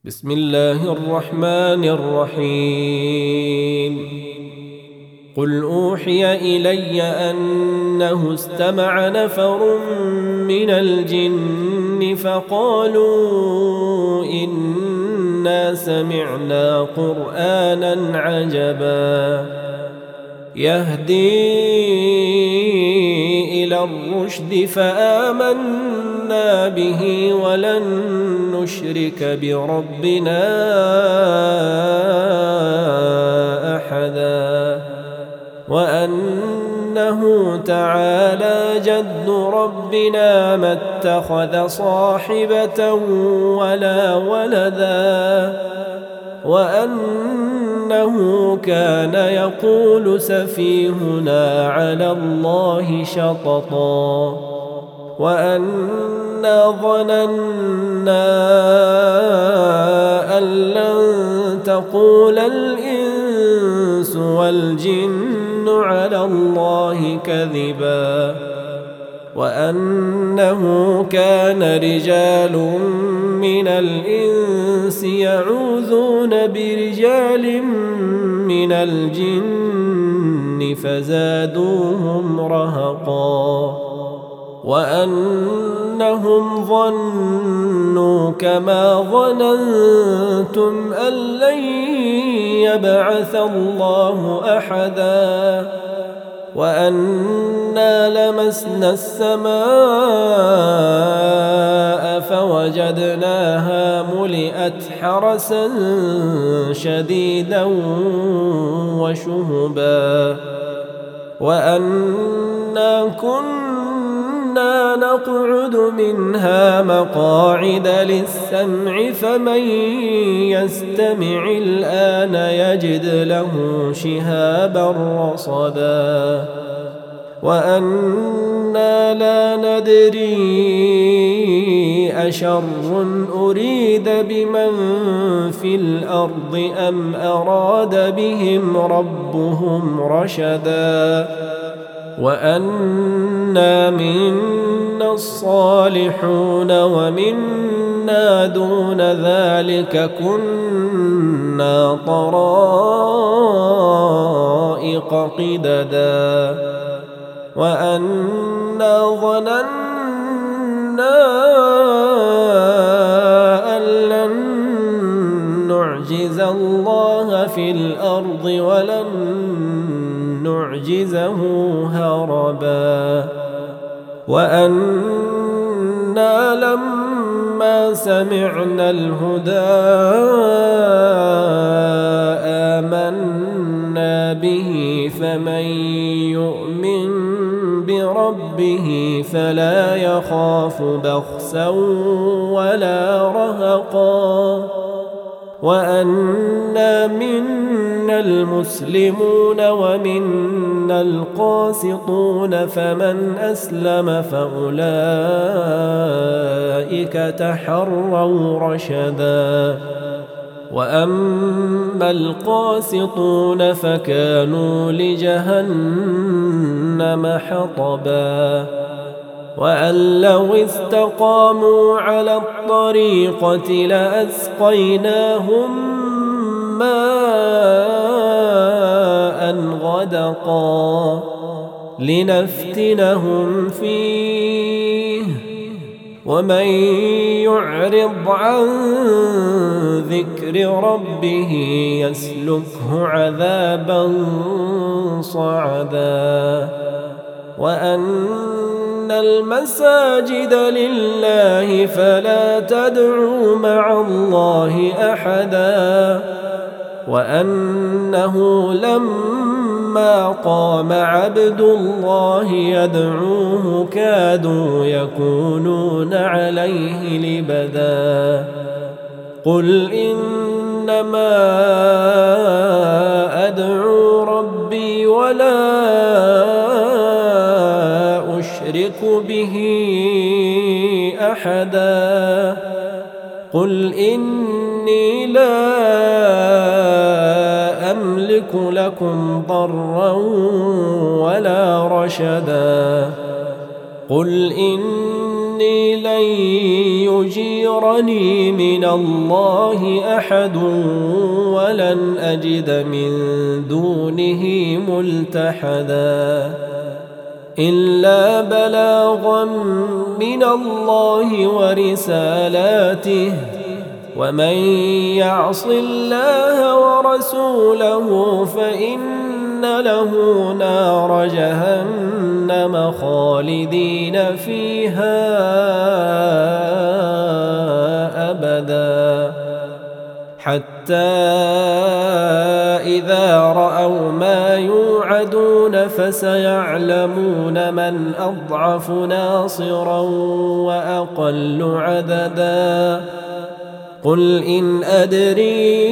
بسم الله الرحمن الرحيم. قل أوحي إلي أنه استمع نفر من الجن فقالوا إنا سمعنا قرآنا عجبا يهدي إلى الرشد فآمنا به ولن نشرك بربنا أحدا وأنه تعالى جد ربنا ما اتخذ صاحبة ولا ولدا وأنه كان يقول سفيهنا على الله شططا وأنا ظننا أن لن تقول الإنس والجن على الله كذبا وأنه كان رجال من الإنس يعوذون برجال من الجن فزادوهم رهقا وأنهم ظنوا كما ظننتم أن لن يبعث الله أحدا وأنا لمسنا السماء فوجدناها ملئت حرسا شديدا وشهبا وأنا كنا نقعد منها مقاعد للسمع فمن يستمع الآن يجد له شهابا رصدا وأنا لا ندري أشر أريد بمن في الأرض أم أراد بهم ربهم رشدا وأنا منا الصالحون ومنا دون ذلك كنا طرائق قددا وأنا ظننا أن لن نعجز الله في الأرض ولن نعجزه هربا وأنا لما سمعنا الهدى آمنا به فمن يؤمن بربه فلا يخاف بخسا ولا رهقا وأنا منا المسلمون ومنا القاسطون فمن أسلم فأولئك تحروا رشدا وأما القاسطون فكانوا لجهنم حطبا وأن لو استقاموا على الطريقة لأسقيناهم ماء غدقا لنفتنهم فيه ومن يعرض عن ذكر ربه يسلكه عذابا صعدا وأن المساجد لله فلا تدعوا مع الله أحدا وأنه لما قام عبد الله يدعوه كادوا يكونون عليه لبدا قل إنما أدعو ربي ولا أشرك به أحدا قل إني لا أملك لكم ضرا ولا رشدا قل إني إني لن يجيرني من الله أحد ولن أجد من دونه ملتحدا إلا بلاغا من الله ورسالاته ومن يعص الله ورسوله فإن له نار جهنم خالدين فيها أبدا حتى إذا رأوا ما يوعدون فسيعلمون من أضعف ناصرا وأقل عددا قل إن أدري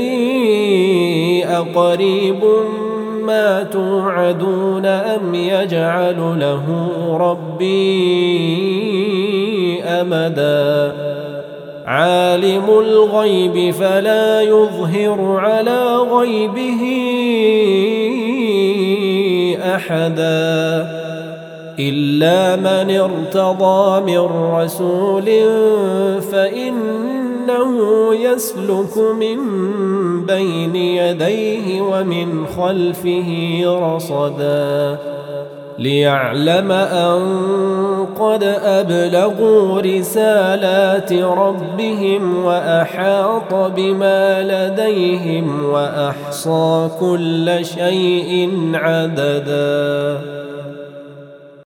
أقريب ما توعدون أم يجعل له ربي أمدا عالم الغيب فلا يظهر على غيبه أحدا إلا من ارتضى من رسول فإنه يسلك من بين يديه ومن خلفه رصدا ليعلم أن قد أبلغوا رسالات ربهم وأحاط بما لديهم وأحصى كل شيء عددا